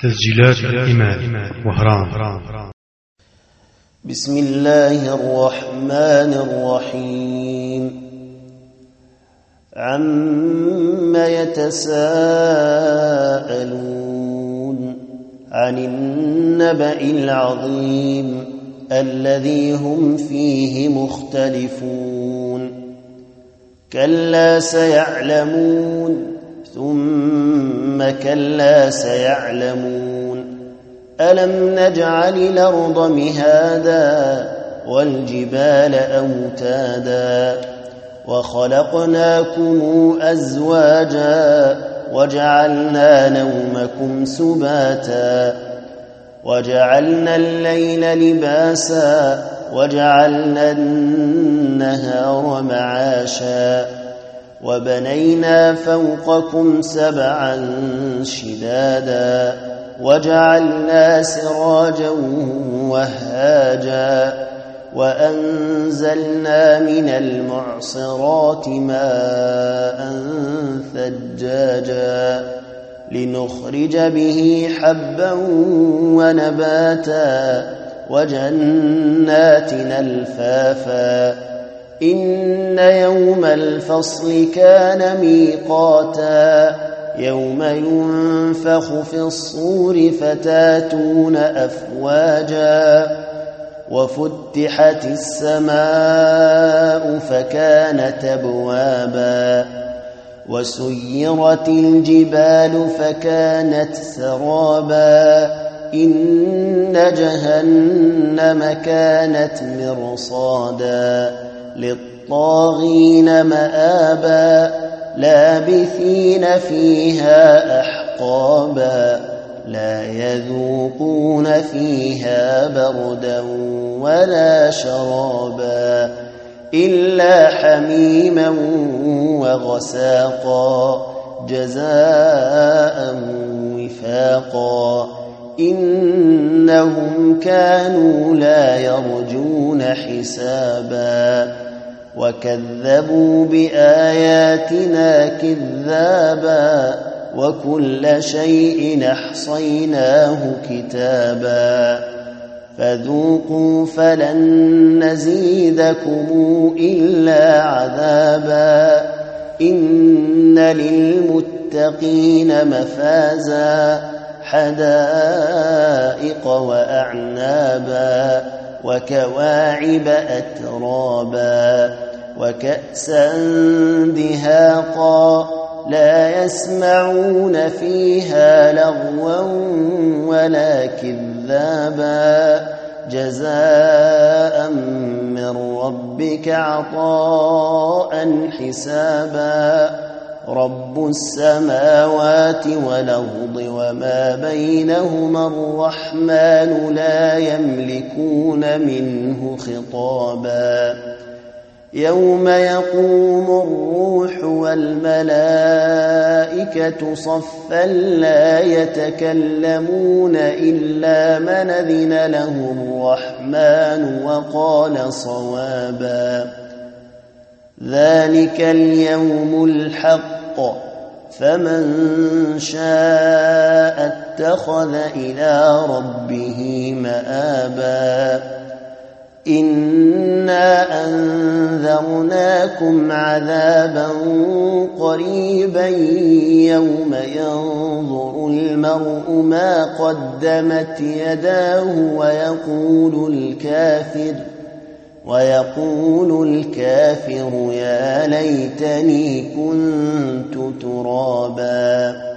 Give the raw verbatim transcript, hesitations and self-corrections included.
تسجيلات الإمام وهران. بسم الله الرحمن الرحيم. عم يتساءلون عن النبأ العظيم الذي هم فيه مختلفون. كلا سيعلمون ثم كلا سيعلمون. ألم نجعل الأرض مهادا والجبال أوتادا وخلقناكم أزواجا وجعلنا نومكم سباتا وجعلنا الليل لباسا وجعلنا النهار معاشا وبنينا فوقكم سبعا شدادا وجعلنا سراجا وهاجا وأنزلنا من المعصرات ماء ثجاجا لنخرج به حبا ونباتا وجنات ألفافا. إن يوم الفصل كان ميقاتا يوم ينفخ في الصور فتاتون أفواجا وفتحت السماء فكانت أبوابا وسيرت الجبال فكانت سرابا. إن جهنم كانت مرصادا للطاغين مآبا لابثين فيها أحقابا لا يذوقون فيها بردا ولا شرابا إلا حميما وغساقا جزاء وفاقا. إنهم كانوا لا يرجون حسابا وكذبوا بآياتنا كذابا وكل شيء أحصيناه كتابا. فذوقوا فلن نزيدكم إلا عذابا. إن للمتقين مفازا حدائق وأعنابا وكواعب أترابا وكأسا دهاقا لا يسمعون فيها لغوا ولا كذابا جزاء من ربك عطاء حسابا. رب السماوات والأرض وما بينهما الرحمن لا يملكون منه خطابا. يوم يقوم الروح والملائكة صفا لا يتكلمون إلا من أذن له الرحمن وقال صوابا. ذلك اليوم الحق فمن شاء اتخذ إلى ربه مآبا. إنا أنذرناكم عذابا قريبا يوم ينظر المرء ما قدمت يداه ويقول الكافر ويقول الكافر يا ليتني كنت ترابا.